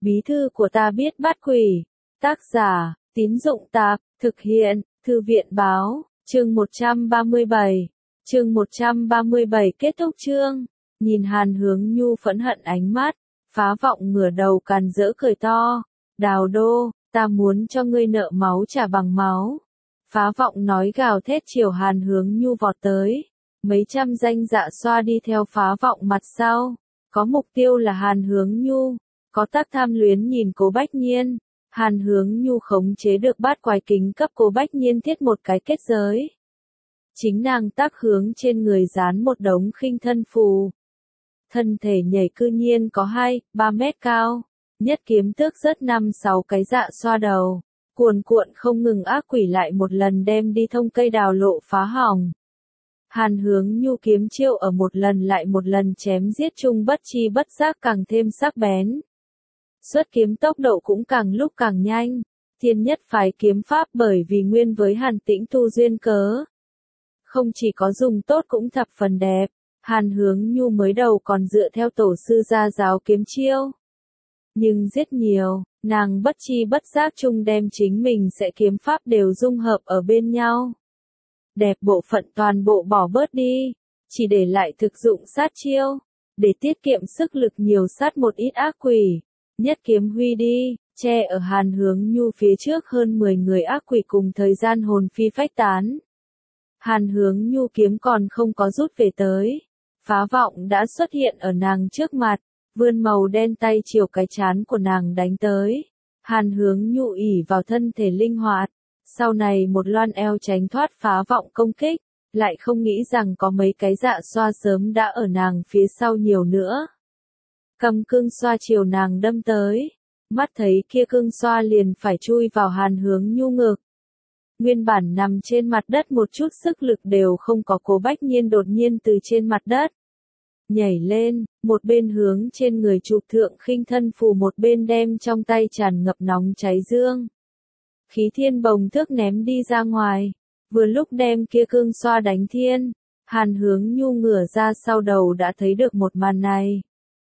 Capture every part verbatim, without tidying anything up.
Bí thư của ta biết bắt quỷ. Tác giả, Tín Dụng Tạp, thực hiện, Thư viện Báo, chương một trăm ba mươi bảy. Chương một trăm ba mươi bảy kết thúc chương. Nhìn Hàn Hướng Nhu phẫn hận ánh mắt, Phá Vọng ngửa đầu càn rỡ cười to. Đào Đô, ta muốn cho ngươi nợ máu trả bằng máu. Phá Vọng nói gào thét chiều Hàn Hướng Nhu vọt tới. Mấy trăm danh dạ xoa đi theo Phá Vọng mặt sau. Có mục tiêu là Hàn Hướng Nhu. Có tác tham luyến nhìn Cố Bách Nhiên. Hàn Hướng Nhu khống chế được bát quái kính cấp Cố Bách Nhiên thiết một cái kết giới. Chính nàng tác hướng trên người dán một đống khinh thân phù. Thân thể nhảy cư nhiên có hai, ba mét cao. Nhất kiếm tước rớt năm sáu cái dạ xoa đầu. Cuồn cuộn không ngừng ác quỷ lại một lần đem đi thông cây đào lộ phá hỏng. Hàn Hướng Nhu kiếm chiêu ở một lần lại một lần chém giết chung bất chi bất giác càng thêm sắc bén. Xuất kiếm tốc độ cũng càng lúc càng nhanh. Thiên nhất phái kiếm pháp bởi vì nguyên với Hàn Tĩnh tu duyên cớ. Không chỉ có dùng tốt cũng thập phần đẹp. Hàn Hướng Nhu mới đầu còn dựa theo tổ sư gia giáo kiếm chiêu. Nhưng giết nhiều, nàng bất chi bất giác chung đem chính mình sẽ kiếm pháp đều dung hợp ở bên nhau. Đẹp bộ phận toàn bộ bỏ bớt đi, chỉ để lại thực dụng sát chiêu, để tiết kiệm sức lực nhiều sát một ít ác quỷ. Nhất kiếm huy đi, che ở Hàn Hướng Nhu phía trước hơn mười người ác quỷ cùng thời gian hồn phi phách tán. Hàn Hướng Nhu kiếm còn không có rút về tới. Phá Vọng đã xuất hiện ở nàng trước mặt, vươn màu đen tay chiều cái chán của nàng đánh tới. Hàn Hướng Nhu ỉ vào thân thể linh hoạt, sau này một loan eo tránh thoát Phá Vọng công kích, lại không nghĩ rằng có mấy cái dạ xoa sớm đã ở nàng phía sau nhiều nữa. Cầm cương xoa chiều nàng đâm tới, mắt thấy kia cương xoa liền phải chui vào Hàn Hướng Nhu ngực. Nguyên bản nằm trên mặt đất một chút sức lực đều không có Cố Bách Nhiên đột nhiên từ trên mặt đất nhảy lên, một bên hướng trên người chụp thượng khinh thân phù, một bên đem trong tay tràn ngập nóng cháy dương. Khí thiên bồng thước ném đi ra ngoài, vừa lúc đem kia cương xoa đánh thiên. Hàn Hướng Nhu ngửa ra sau đầu đã thấy được một màn này.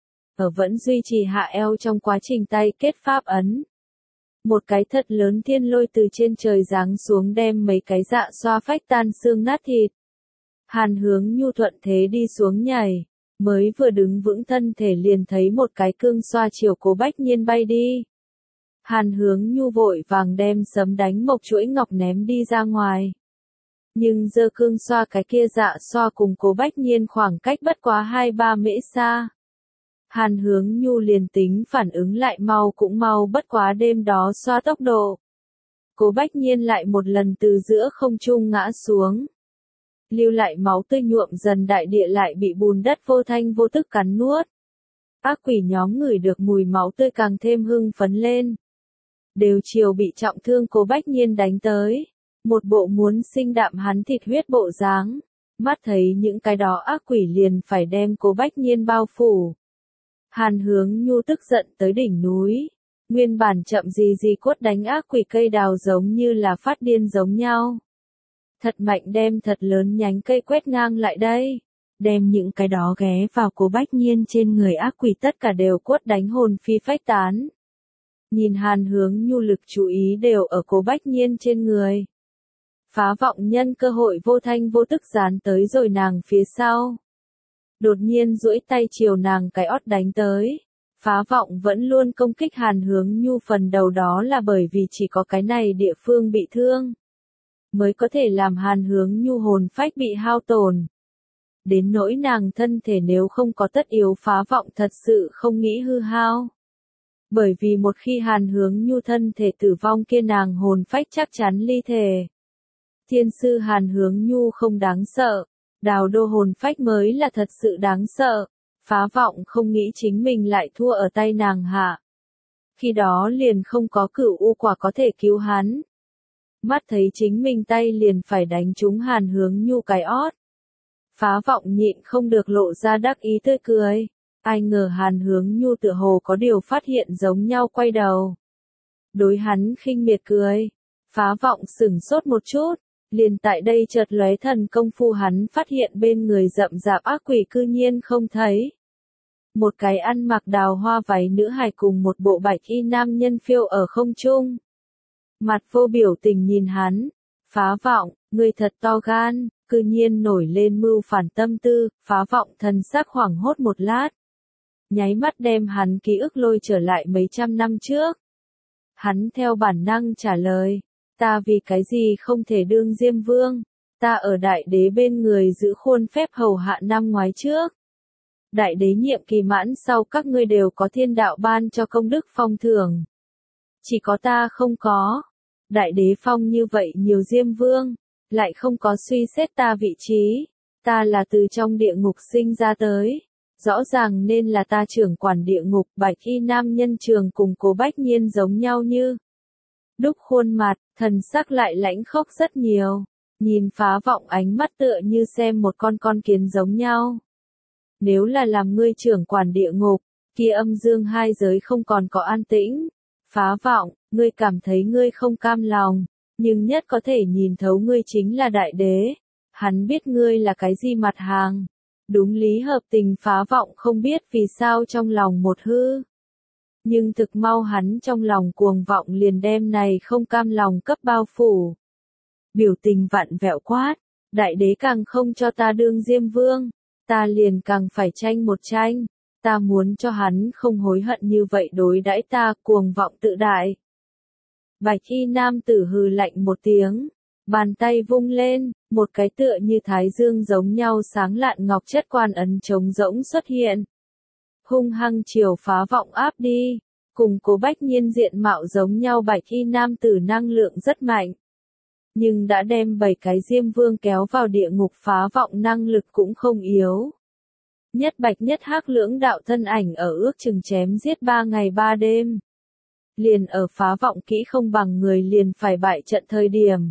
Ở vẫn duy trì hạ eo trong quá trình tay kết pháp ấn. Một cái thật lớn thiên lôi từ trên trời giáng xuống đem mấy cái dạ xoa phách tan xương nát thịt. Hàn Hướng Nhu thuận thế đi xuống nhảy, mới vừa đứng vững thân thể liền thấy một cái cương xoa chiều Cố Bách Nhiên bay đi. Hàn Hướng Nhu vội vàng đem sấm đánh mộc chuỗi ngọc ném đi ra ngoài. Nhưng giơ cương xoa cái kia dạ xoa cùng Cố Bách Nhiên khoảng cách bất quá hai ba mễ xa. Hàn Hướng Nhu liền tính phản ứng lại mau cũng mau bất quá đêm đó xoa tốc độ. Cố Bách Nhiên lại một lần từ giữa không trung ngã xuống. Lưu lại máu tươi nhuộm dần đại địa lại bị bùn đất vô thanh vô tức cắn nuốt. Ác quỷ nhóm ngửi được mùi máu tươi càng thêm hưng phấn lên. Đều chiều bị trọng thương Cố Bách Nhiên đánh tới. Một bộ muốn sinh đạm hắn thịt huyết bộ dáng. Mắt thấy những cái đó ác quỷ liền phải đem Cố Bách Nhiên bao phủ. Hàn Hướng Nhu tức giận tới đỉnh núi. Nguyên bản chậm gì gì quất đánh ác quỷ cây đào giống như là phát điên giống nhau. Thật mạnh đem thật lớn nhánh cây quét ngang lại đây. Đem những cái đó ghé vào Cố Bách Nhiên trên người ác quỷ tất cả đều quất đánh hồn phi phách tán. Nhìn Hàn Hướng Nhu lực chú ý đều ở Cố Bách Nhiên trên người. Phá Vọng nhân cơ hội vô thanh vô tức dán tới rồi nàng phía sau. Đột nhiên duỗi tay chiều nàng cái ót đánh tới. Phá Vọng vẫn luôn công kích Hàn Hướng Nhu phần đầu, đó là bởi vì chỉ có cái này địa phương bị thương, mới có thể làm Hàn Hướng Nhu hồn phách bị hao tổn. Đến nỗi nàng thân thể nếu không có tất yếu Phá Vọng thật sự không nghĩ hư hao. Bởi vì một khi Hàn Hướng Nhu thân thể tử vong kia nàng hồn phách chắc chắn ly thể. Thiên sư Hàn Hướng Nhu không đáng sợ. Đào Đô hồn phách mới là thật sự đáng sợ. Phá Vọng không nghĩ chính mình lại thua ở tay nàng hạ. Khi đó liền không có cửu u quả có thể cứu hắn. Mắt thấy chính mình tay liền phải đánh trúng Hàn Hướng Nhu cái ót. Phá Vọng nhịn không được lộ ra đắc ý tươi cười. Ai ngờ Hàn Hướng Nhu tựa hồ có điều phát hiện giống nhau quay đầu. Đối hắn khinh miệt cười. Phá Vọng sửng sốt một chút. Liền tại đây chợt lóe thần công phu hắn phát hiện bên người rậm rạp ác quỷ cư nhiên không thấy. một cái ăn mặc đào hoa váy nữ hài cùng một bộ bạch y nam nhân phiêu ở không trung. Mặt vô biểu tình nhìn hắn, Phá Vọng, ngươi thật to gan, cư nhiên nổi lên mưu phản tâm tư, Phá Vọng thần sắc hoảng hốt một lát. Nháy mắt đem hắn ký ức lôi trở lại mấy trăm năm trước. Hắn theo bản năng trả lời, ta vì cái gì không thể đương Diêm Vương, ta ở đại đế bên người giữ khuôn phép hầu hạ năm ngoái trước. Đại đế nhiệm kỳ mãn sau các ngươi đều có thiên đạo ban cho công đức phong thưởng. Chỉ có ta không có. Đại đế phong như vậy nhiều Diêm Vương, lại không có suy xét ta vị trí. Ta là từ trong địa ngục sinh ra tới. Rõ ràng nên là ta trưởng quản địa ngục. Bạch y nam nhân trường cùng Cố Bách Nhiên giống nhau như đúc khuôn mặt, thần sắc lại lãnh khốc rất nhiều. Nhìn Phá Vọng ánh mắt tựa như xem một con con kiến giống nhau. Nếu là làm ngươi trưởng quản địa ngục, kia âm dương hai giới không còn có an tĩnh. Phá Vọng, ngươi cảm thấy ngươi không cam lòng, nhưng nhất có thể nhìn thấu ngươi chính là đại đế. Hắn biết ngươi là cái gì mặt hàng. Đúng lý hợp tình Phá Vọng không biết vì sao trong lòng một hư. Nhưng thực mau hắn trong lòng cuồng vọng liền đem này không cam lòng cấp bao phủ. Biểu tình vặn vẹo quát, đại đế càng không cho ta đương Diêm Vương, ta liền càng phải tranh một tranh, ta muốn cho hắn không hối hận như vậy đối đãi ta, cuồng vọng tự đại. Bạch y nam tử hừ lạnh một tiếng, bàn tay vung lên, một cái tựa như thái dương giống nhau sáng lạn ngọc chất quan ấn trống rỗng xuất hiện. Hung hăng chiều Phá Vọng áp đi, cùng Cố Bách Nhiên diện mạo giống nhau bạch y nam tử năng lượng rất mạnh. Nhưng đã đem bảy cái Diêm Vương kéo vào địa ngục Phá Vọng năng lực cũng không yếu. Nhất bạch nhất hắc lưỡng đạo thân ảnh ở ước chừng chém giết ba ngày ba đêm. Liền ở Phá Vọng kỹ không bằng người liền phải bại trận thời điểm.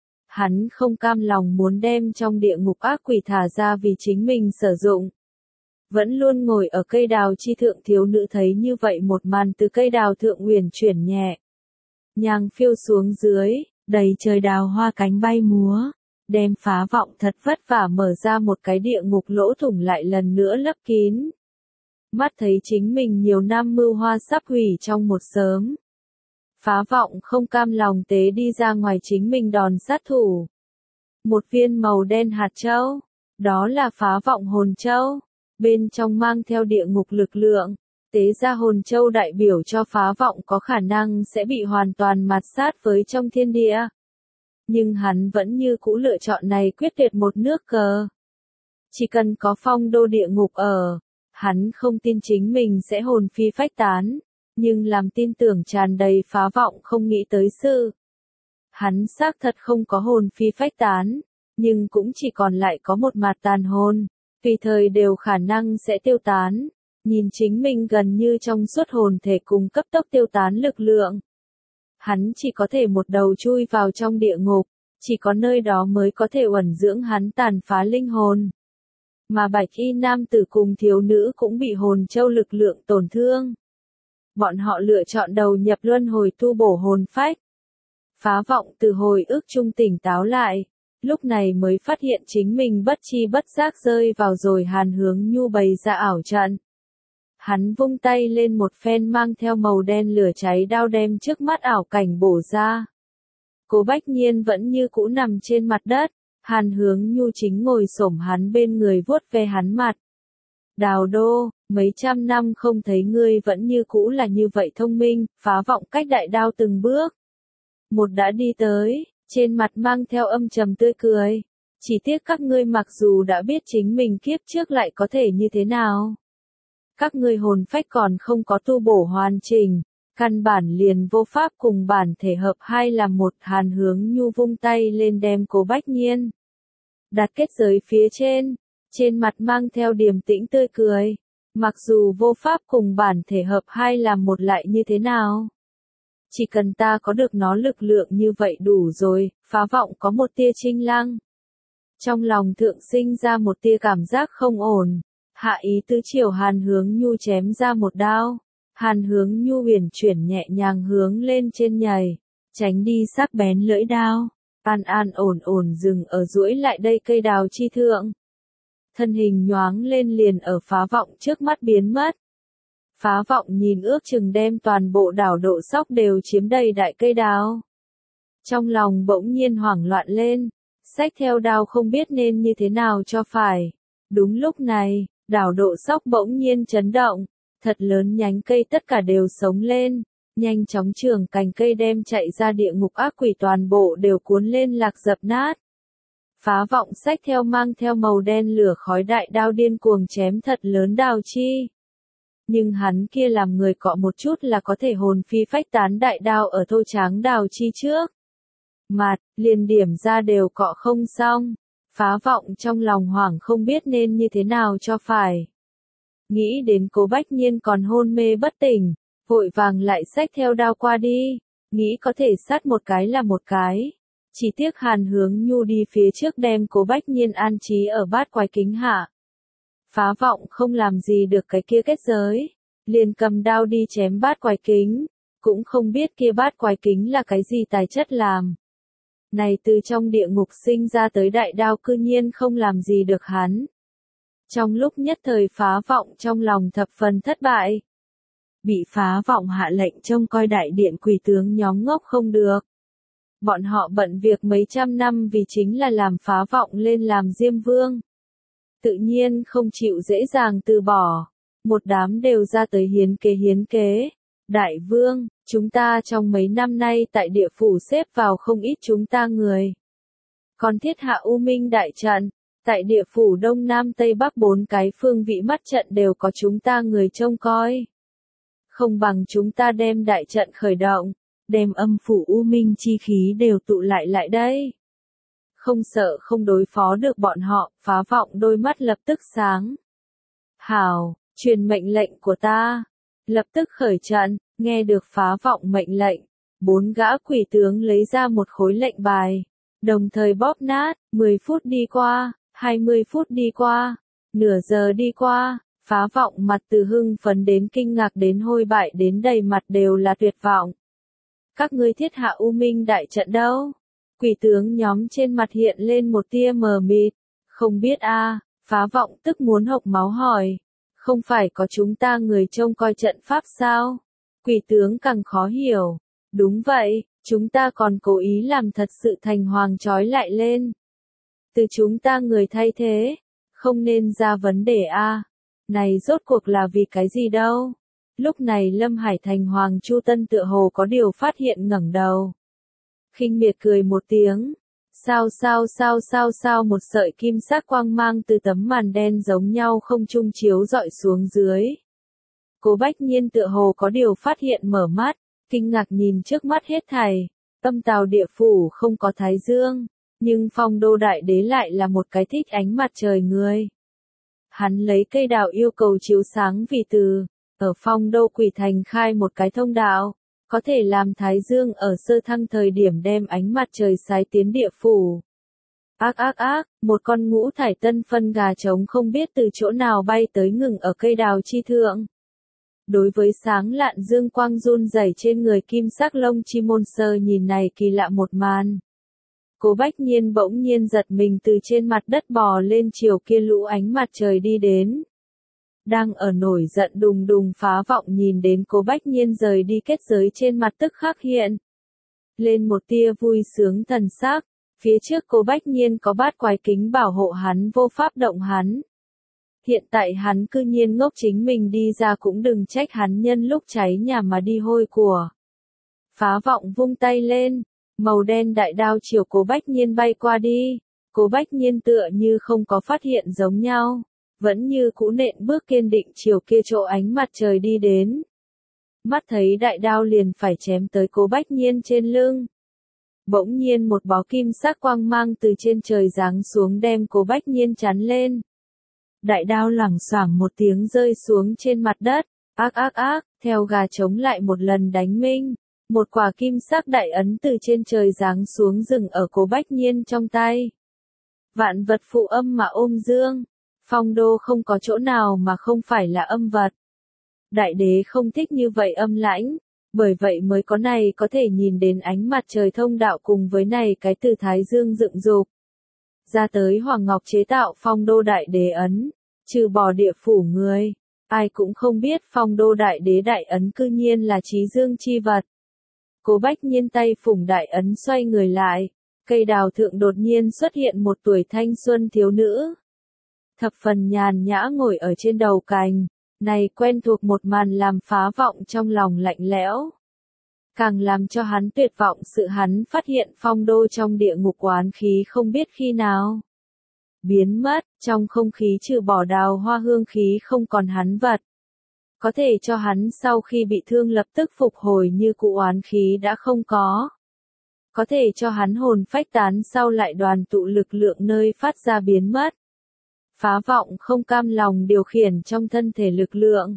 Hắn không cam lòng muốn đem trong địa ngục ác quỷ thả ra vì chính mình sử dụng. Vẫn luôn ngồi ở cây đào chi thượng thiếu nữ thấy như vậy một màn từ cây đào thượng uyển chuyển nhẹ. Nhàng phiêu xuống dưới, đầy trời đào hoa cánh bay múa, đem Phá Vọng thật vất vả mở ra một cái địa ngục lỗ thủng lại lần nữa lấp kín. Mắt thấy chính mình nhiều năm mưu hoa sắp hủy trong một sớm. Phá Vọng không cam lòng tế đi ra ngoài chính mình đòn sát thủ. Một viên màu đen hạt châu, đó là Phá Vọng hồn châu, bên trong mang theo địa ngục lực lượng. Tế ra hồn châu đại biểu cho Phá Vọng có khả năng sẽ bị hoàn toàn mạt sát với trong thiên địa. Nhưng hắn vẫn như cũ lựa chọn này quyết tuyệt một nước cờ. Chỉ cần có phong đô địa ngục ở, hắn không tin chính mình sẽ hồn phi phách tán, nhưng làm tin tưởng tràn đầy Phá Vọng không nghĩ tới sự. Hắn xác thật không có hồn phi phách tán, nhưng cũng chỉ còn lại có một mạt tàn hồn, tùy thời đều khả năng sẽ tiêu tán. Nhìn chính mình gần như trong suốt hồn thể cùng cấp tốc tiêu tán lực lượng. Hắn chỉ có thể một đầu chui vào trong địa ngục, chỉ có nơi đó mới có thể uẩn dưỡng hắn tàn phá linh hồn. Mà bạch y nam tử cùng thiếu nữ cũng bị hồn châu lực lượng tổn thương. Bọn họ lựa chọn đầu nhập luân hồi tu bổ hồn phách. Phá Vọng từ hồi ức trung tỉnh táo lại, lúc này mới phát hiện chính mình bất chi bất giác rơi vào rồi Hàn Hướng Nhu bày ra ảo trận. Hắn vung tay lên một phen mang theo màu đen lửa cháy đao đem trước mắt ảo cảnh bổ ra. Cố Bách Nhiên vẫn như cũ nằm trên mặt đất, Hàn Hướng Nhu chính ngồi xổm hắn bên người vuốt ve hắn mặt. Đào Đô, mấy trăm năm không thấy ngươi vẫn như cũ là như vậy thông minh, Phá Vọng cách đại đao từng bước. Một đã đi tới, trên mặt mang theo âm trầm tươi cười. Chỉ tiếc các ngươi mặc dù đã biết chính mình kiếp trước lại có thể như thế nào. Các ngươi hồn phách còn không có tu bổ hoàn chỉnh, căn bản liền vô pháp cùng bản thể hợp hai làm một. Hàn Hướng Nhu vung tay lên đem Cố Bách Nhiên đặt kết giới phía trên, trên mặt mang theo điềm tĩnh tươi cười. Mặc dù vô pháp cùng bản thể hợp hai làm một lại như thế nào, chỉ cần ta có được nó lực lượng như vậy đủ rồi. Phá Vọng có một tia chinh lăng, trong lòng thượng sinh ra một tia cảm giác không ổn. Hạ ý tứ chiều Hàn Hướng Nhu chém ra một đao. Hàn Hướng Nhu uyển chuyển nhẹ nhàng hướng lên trên nhảy, tránh đi sắc bén lưỡi đao, an an ổn ổn dừng ở duỗi lại đây cây đào chi thượng. thân hình nhoáng lên liền ở Phá Vọng trước mắt biến mất. Phá Vọng nhìn ước chừng đem toàn bộ đảo Độ Sóc đều chiếm đầy đại cây đao. Trong lòng bỗng nhiên hoảng loạn lên, xách theo đao không biết nên như thế nào cho phải. Đúng lúc này, đảo Độ Sóc bỗng nhiên chấn động, thật lớn nhánh cây tất cả đều sống lên, nhanh chóng trường cành cây đem chạy ra địa ngục ác quỷ toàn bộ đều cuốn lên lạc dập nát. Phá Vọng xách theo mang theo màu đen lửa khói đại đao điên cuồng chém thật lớn đào chi. Nhưng hắn kia làm người cọ một chút là có thể hồn phi phách tán đại đao ở thô tráng đào chi trước. Mặt, liền điểm ra đều cọ không xong. Phá Vọng trong lòng hoảng không biết nên như thế nào cho phải. Nghĩ đến Cố Bách Nhiên còn hôn mê bất tỉnh, vội vàng lại xách theo đao qua đi, nghĩ có thể sát một cái là một cái. Chỉ tiếc Hàn Hướng Nhu đi phía trước đem Cố Bách Nhiên an trí ở bát quái kính hạ. Phá Vọng không làm gì được cái kia kết giới, liền cầm đao đi chém bát quái kính, cũng không biết kia bát quái kính là cái gì tài chất làm. Này từ trong địa ngục sinh ra tới đại đao cư nhiên không làm gì được hắn. Trong lúc nhất thời Phá Vọng trong lòng thập phần thất bại. Bị Phá Vọng hạ lệnh trông coi đại điện quỷ tướng nhóm ngốc không được. Bọn họ bận việc mấy trăm năm vì chính là làm Phá Vọng lên làm Diêm Vương. Tự nhiên không chịu dễ dàng từ bỏ. Một đám đều ra tới hiến kế hiến kế. Đại Vương, chúng ta trong mấy năm nay tại địa phủ xếp vào không ít chúng ta người. Còn thiết hạ U Minh đại trận, tại địa phủ Đông Nam Tây Bắc bốn cái phương vị mắt trận đều có chúng ta người trông coi. Không bằng chúng ta đem đại trận khởi động, đem âm phủ U Minh chi khí đều tụ lại lại đây. Không sợ không đối phó được bọn họ, Phá Vọng đôi mắt lập tức sáng. Hảo, truyền mệnh lệnh của ta. Lập tức khởi trận, nghe được Phá Vọng mệnh lệnh. Bốn gã quỷ tướng lấy ra một khối lệnh bài. Đồng thời bóp nát, mười phút đi qua, hai mươi phút đi qua, nửa giờ đi qua. Phá Vọng mặt từ hưng phấn đến kinh ngạc đến hôi bại đến đầy mặt đều là tuyệt vọng. Các ngươi thiết hạ U Minh đại trận đâu? Quỷ tướng nhóm trên mặt hiện lên một tia mờ mịt. Không biết a. À, Phá Vọng tức muốn hộc máu hỏi. Không phải có chúng ta người trông coi trận pháp sao? Quỷ tướng càng khó hiểu. Đúng vậy, chúng ta còn cố ý làm thật sự thành hoàng trói lại lên. Từ chúng ta người thay thế. Không nên ra vấn đề a. À. Này rốt cuộc là vì cái gì đâu? Lúc này Lâm Hải Thành Hoàng Chu Tân tựa hồ có điều phát hiện ngẩng đầu. Khinh miệt cười một tiếng. Sao sao sao sao sao một sợi kim sắc quang mang từ tấm màn đen giống nhau không trung chiếu dọi xuống dưới. Cố Bách Nhiên tựa hồ có điều phát hiện mở mắt, kinh ngạc nhìn trước mắt hết thảy. Âm Tào địa phủ không có thái dương, nhưng Phong Đô đại đế lại là một cái thích ánh mặt trời người. Hắn lấy cây đào yêu cầu chiếu sáng vì từ, ở Phong Đô quỷ thành khai một cái thông đạo, có thể làm thái dương ở sơ thăng thời điểm đem ánh mặt trời sái tiến địa phủ. Ác ác ác, một con ngũ thải tân phân gà trống không biết từ chỗ nào bay tới ngừng ở cây đào chi thượng. Đối với sáng lạn dương quang run rẩy trên người kim sắc lông chi môn sơ nhìn này kỳ lạ một màn. Cố Bách Nhiên bỗng nhiên giật mình từ trên mặt đất bò lên chiều kia lũ ánh mặt trời đi đến. Đang ở nổi giận đùng đùng Phá Vọng nhìn đến Cố Bách Nhiên rời đi kết giới trên mặt tức khắc hiện. Lên một tia vui sướng thần sắc, phía trước Cố Bách Nhiên có bát quái kính bảo hộ hắn vô pháp động hắn. Hiện tại hắn cư nhiên ngốc chính mình đi ra cũng đừng trách hắn nhân lúc cháy nhà mà đi hôi của. Phá Vọng vung tay lên, màu đen đại đao chiều Cố Bách Nhiên bay qua đi. Cố Bách Nhiên tựa như không có phát hiện giống nhau. Vẫn như cũ nện bước kiên định chiều kia chỗ ánh mặt trời đi đến. Mắt thấy đại đao liền phải chém tới Cố Bách Nhiên trên lưng. Bỗng nhiên một bó kim sắc quang mang từ trên trời giáng xuống đem Cố Bách Nhiên chắn lên. Đại đao lẳng xoảng một tiếng rơi xuống trên mặt đất, ác ác ác, theo gà trống lại một lần đánh minh. Một quả kim sắc đại ấn từ trên trời giáng xuống dừng ở Cố Bách Nhiên trong tay. Vạn vật phụ âm mà ôm dương. Phong Đô không có chỗ nào mà không phải là âm vật. Đại đế không thích như vậy âm lãnh, bởi vậy mới có này có thể nhìn đến ánh mặt trời thông đạo cùng với này cái từ thái dương dựng dục. ra tới Hoàng Ngọc chế tạo Phong Đô Đại Đế ấn, trừ bỏ địa phủ người, ai cũng không biết Phong Đô Đại Đế đại ấn cư nhiên là trí dương chi vật. Cố Bách Nhiên tay phủng đại ấn xoay người lại, cây đào thượng đột nhiên xuất hiện một tuổi thanh xuân thiếu nữ. Thập phần nhàn nhã ngồi ở trên đầu cành, này quen thuộc một màn làm phá vọng trong lòng lạnh lẽo. Càng làm cho hắn tuyệt vọng sự hắn phát hiện Phong Đô trong địa ngục oán khí không biết khi nào biến mất, trong không khí trừ bỏ đào hoa hương khí không còn hắn vật. Có thể cho hắn sau khi bị thương lập tức phục hồi như cũ oán khí đã không có. Có thể cho hắn hồn phách tán sau lại đoàn tụ lực lượng nơi phát ra biến mất. Phá vọng không cam lòng điều khiển trong thân thể lực lượng.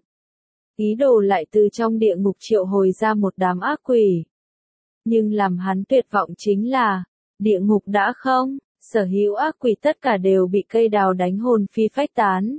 Ý đồ lại từ trong địa ngục triệu hồi ra một đám ác quỷ. Nhưng làm hắn tuyệt vọng chính là, địa ngục đã không, sở hữu ác quỷ tất cả đều bị cây đào đánh hồn phi phách tán.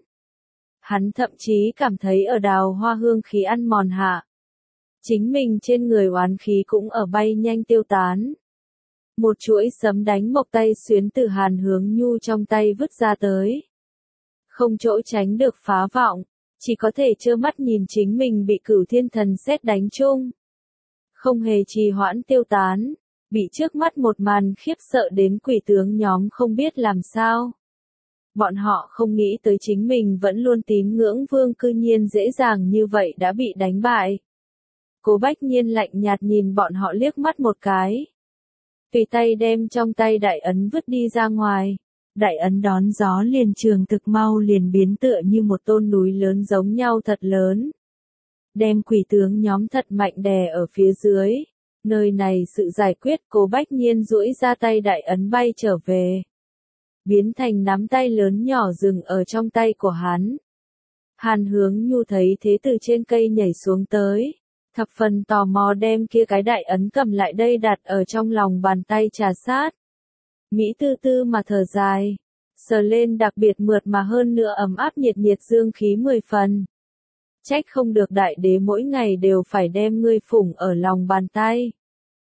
Hắn thậm chí cảm thấy ở đào hoa hương khí ăn mòn hạ. Chính mình trên người oán khí cũng ở bay nhanh tiêu tán. Một chuỗi sấm đánh mộc tay xuyến từ Hàn Hướng Nhu trong tay vứt ra tới. Không chỗ tránh được phá vọng, chỉ có thể trơ mắt nhìn chính mình bị Cửu Thiên Thần sét đánh chung. Không hề trì hoãn tiêu tán, bị trước mắt một màn khiếp sợ đến quỷ tướng nhóm không biết làm sao. Bọn họ không nghĩ tới chính mình vẫn luôn tín ngưỡng vương cư nhiên dễ dàng như vậy đã bị đánh bại. Cố Bách Nhiên lạnh nhạt nhìn bọn họ liếc mắt một cái. Tùy tay đem trong tay đại ấn vứt đi ra ngoài. Đại ấn đón gió liền trường thực mau liền biến tựa như một tôn núi lớn giống nhau thật lớn. Đem quỷ tướng nhóm thật mạnh đè ở phía dưới. Nơi này sự giải quyết Cố Bách Nhiên duỗi ra tay đại ấn bay trở về. Biến thành nắm tay lớn nhỏ dừng ở trong tay của hắn. Hàn Hướng Nhu thấy thế từ trên cây nhảy xuống tới. Thập phần tò mò đem kia cái đại ấn cầm lại đây đặt ở trong lòng bàn tay trà sát. Mỹ tư tư mà thở dài. Sờ lên đặc biệt mượt mà hơn nữa ấm áp nhiệt nhiệt dương khí mười phần. Trách không được đại đế mỗi ngày đều phải đem ngươi phủng ở lòng bàn tay.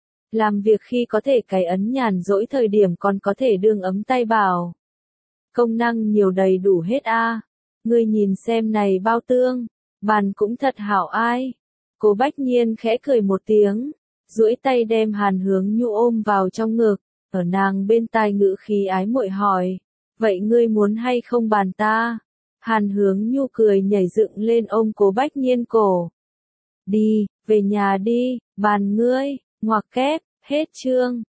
Làm việc khi có thể cái ấn nhàn dỗi thời điểm còn có thể đương ấm tay bảo. Công năng nhiều đầy đủ hết a. À. Ngươi nhìn xem này bao tương, bàn cũng thật hảo ai. Cố Bách Nhiên khẽ cười một tiếng, duỗi tay đem Hàn Hướng Nhu ôm vào trong ngực, ở nàng bên tai ngữ khí ái muội hỏi, vậy ngươi muốn hay không bàn ta? Hàn Hướng Nhu cười nhảy dựng lên ôm Cố Bách Nhiên cổ. Đi, về nhà đi, bàn ngươi, ngoặc kép, hết chương.